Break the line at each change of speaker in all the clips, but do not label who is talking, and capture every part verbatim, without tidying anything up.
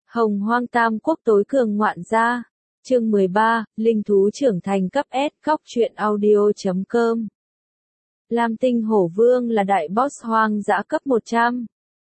Hồng Hoang Tam Quốc tối cường ngoạn gia. Chương mười ba, Linh thú trưởng thành cấp S. Góc truyện audio chấm com. Lam Tinh Hổ Vương là đại boss hoang dã cấp một trăm.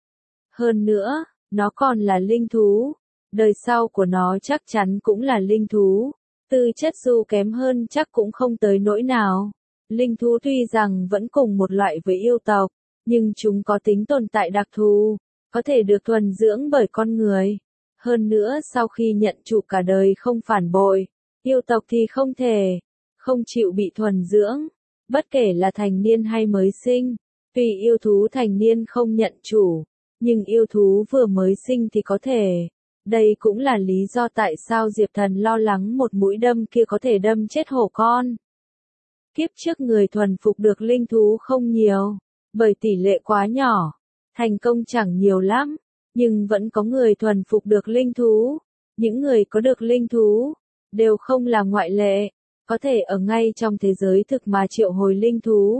Hơn nữa, nó còn là linh thú. Đời sau của nó chắc chắn cũng là linh thú. Tư chất dù kém hơn chắc cũng không tới nỗi nào. Linh thú tuy rằng vẫn cùng một loại với yêu tộc, nhưng chúng có tính tồn tại đặc thù, có thể được thuần dưỡng bởi con người. Hơn nữa sau khi nhận chủ cả đời không phản bội, yêu tộc thì không thể, không chịu bị thuần dưỡng, bất kể là thành niên hay mới sinh. Tuy yêu thú thành niên không nhận chủ, nhưng yêu thú vừa mới sinh thì có thể. Đây cũng là lý do tại sao Diệp Thần lo lắng một mũi đâm kia có thể đâm chết hổ con. Kiếp trước người thuần phục được linh thú không nhiều, bởi tỷ lệ quá nhỏ, thành công chẳng nhiều lắm. Nhưng vẫn có người thuần phục được linh thú. Những người có được linh thú, đều không là ngoại lệ, có thể ở ngay trong thế giới thực mà triệu hồi linh thú.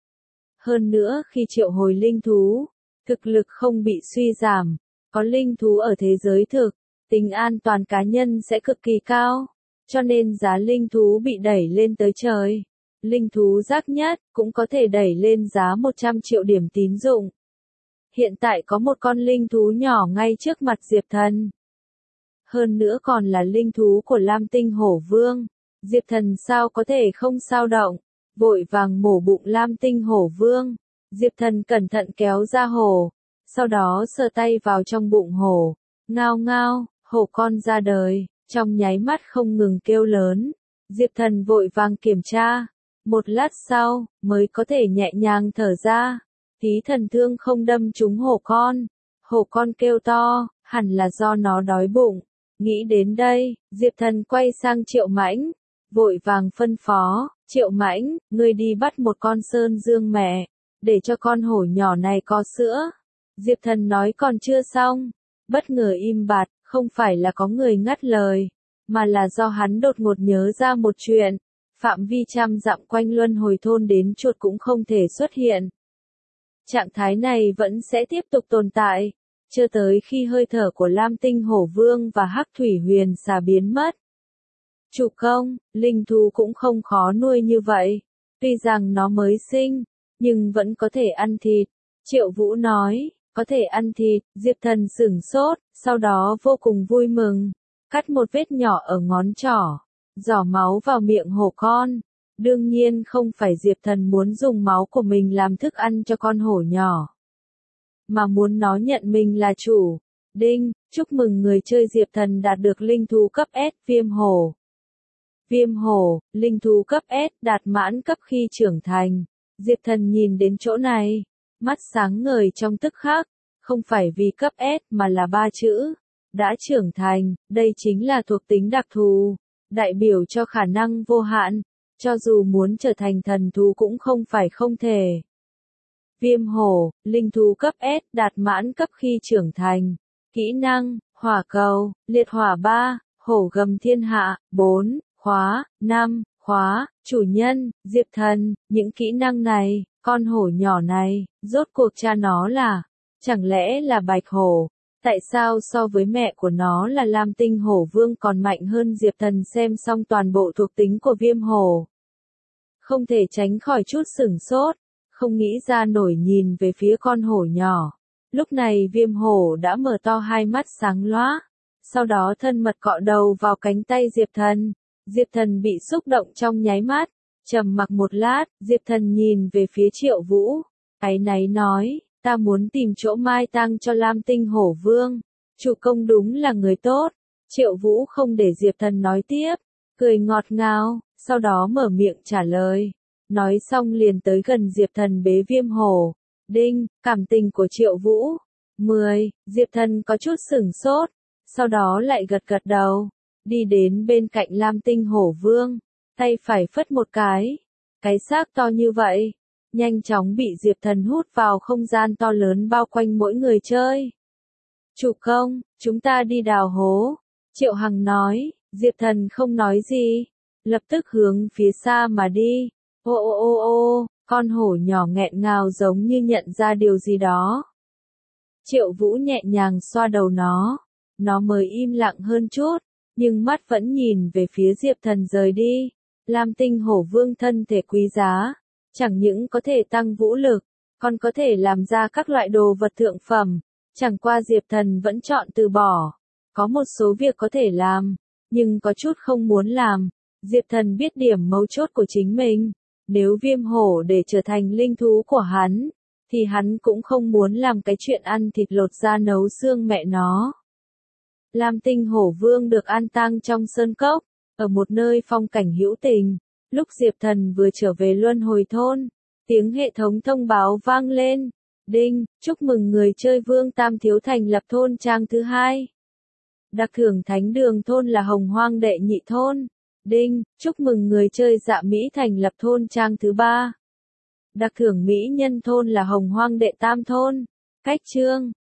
Hơn nữa khi triệu hồi linh thú, thực lực không bị suy giảm, có linh thú ở thế giới thực, tính an toàn cá nhân sẽ cực kỳ cao, cho nên giá linh thú bị đẩy lên tới trời. Linh thú rác nhất cũng có thể đẩy lên giá một trăm triệu điểm tín dụng. Hiện tại có một con linh thú nhỏ ngay trước mặt Diệp Thần. Hơn nữa còn là linh thú của Lam Tinh Hổ Vương. Diệp Thần sao có thể không sao động, vội vàng mổ bụng Lam Tinh Hổ Vương. Diệp Thần cẩn thận kéo ra hổ, sau đó sờ tay vào trong bụng hổ. Ngao ngao, hổ con ra đời, trong nháy mắt không ngừng kêu lớn. Diệp Thần vội vàng kiểm tra, một lát sau, mới có thể nhẹ nhàng thở ra. Tí thần thương không đâm trúng hổ con. Hổ con kêu to, hẳn là do nó đói bụng. Nghĩ đến đây, Diệp Thần quay sang Triệu Mãnh, vội vàng phân phó, Triệu Mãnh, ngươi đi bắt một con sơn dương mẹ, để cho con hổ nhỏ này có sữa. Diệp Thần nói còn chưa xong, bất ngờ im bặt, không phải là có người ngắt lời, mà là do hắn đột ngột nhớ ra một chuyện. Phạm vi trăm dặm quanh luân hồi thôn đến chuột cũng không thể xuất hiện. Trạng thái này vẫn sẽ tiếp tục tồn tại, chưa tới khi hơi thở của Lam Tinh Hổ Vương và Hắc Thủy Huyền Xà biến mất. Chủ công, linh thú cũng không khó nuôi như vậy, tuy rằng nó mới sinh, nhưng vẫn có thể ăn thịt. Triệu Vũ nói, có thể ăn thịt. Diệp Thần sửng sốt, sau đó vô cùng vui mừng, cắt một vết nhỏ ở ngón trỏ, giỏ máu vào miệng hổ con. Đương nhiên không phải Diệp Thần muốn dùng máu của mình làm thức ăn cho con hổ nhỏ, mà muốn nó nhận mình là chủ. Đinh, chúc mừng người chơi Diệp Thần đạt được linh thú cấp S, viêm hổ. Viêm hổ, linh thú cấp S, đạt mãn cấp khi trưởng thành. Diệp Thần nhìn đến chỗ này, mắt sáng ngời trong tức khắc, không phải vì cấp S mà là ba chữ. Đã trưởng thành, đây chính là thuộc tính đặc thù, đại biểu cho khả năng vô hạn. Cho dù muốn trở thành thần thú cũng không phải không thể. Viêm hổ, linh thú cấp S, đạt mãn cấp khi trưởng thành. Kỹ năng, hỏa cầu, liệt hỏa ba, hổ gầm thiên hạ, bốn, khóa, năm, khóa, chủ nhân, Diệp Thần. Những kỹ năng này, con hổ nhỏ này, rốt cuộc cha nó là, chẳng lẽ là Bạch Hổ? Tại sao so với mẹ của nó là Lam Tinh Hổ Vương còn mạnh hơn? Diệp Thần xem xong toàn bộ thuộc tính của viêm hổ, không thể tránh khỏi chút sửng sốt, không nghĩ ra nổi nhìn về phía con hổ nhỏ. Lúc này viêm hổ đã mở to hai mắt sáng lóa, sau đó thân mật cọ đầu vào cánh tay Diệp Thần. Diệp Thần bị xúc động trong nháy mắt, trầm mặc một lát, Diệp Thần nhìn về phía Triệu Vũ, áy náy nói, ta muốn tìm chỗ mai tang cho Lam Tinh Hổ Vương. Chủ công đúng là người tốt. Triệu Vũ không để Diệp Thần nói tiếp, cười ngọt ngào, sau đó mở miệng trả lời. Nói xong liền tới gần Diệp Thần bế viêm hổ. Đinh, cảm tình của Triệu Vũ. mười, Diệp Thần có chút sửng sốt, sau đó lại gật gật đầu, đi đến bên cạnh Lam Tinh Hổ Vương, tay phải phất một cái. Cái xác to như vậy, nhanh chóng bị Diệp Thần hút vào không gian to lớn bao quanh mỗi người chơi. Chủ công, chúng ta đi đào hố. Triệu Hằng nói. Diệp Thần không nói gì, lập tức hướng phía xa mà đi. Ô ô ô ô, con hổ nhỏ nghẹn ngào giống như nhận ra điều gì đó. Triệu Vũ nhẹ nhàng xoa đầu nó, nó mới im lặng hơn chút, nhưng mắt vẫn nhìn về phía Diệp Thần rời đi. Lam Tinh Hổ Vương thân thể quý giá, chẳng những có thể tăng vũ lực, còn có thể làm ra các loại đồ vật thượng phẩm, chẳng qua Diệp Thần vẫn chọn từ bỏ. Có một số việc có thể làm, nhưng có chút không muốn làm. Diệp Thần biết điểm mấu chốt của chính mình, nếu viêm hổ để trở thành linh thú của hắn, thì hắn cũng không muốn làm cái chuyện ăn thịt lột da nấu xương mẹ nó. Lam Tinh Hổ Vương được an táng trong sơn cốc, ở một nơi phong cảnh hữu tình. Lúc Diệp Thần vừa trở về luân hồi thôn, tiếng hệ thống thông báo vang lên. Đinh, chúc mừng người chơi Vương Tam Thiếu thành lập thôn trang thứ hai. Đặc thưởng thánh đường thôn là Hồng Hoang đệ nhị thôn. Đinh, chúc mừng người chơi Dạ Mỹ thành lập thôn trang thứ ba. Đặc thưởng mỹ nhân thôn là Hồng Hoang đệ tam thôn. Cách chương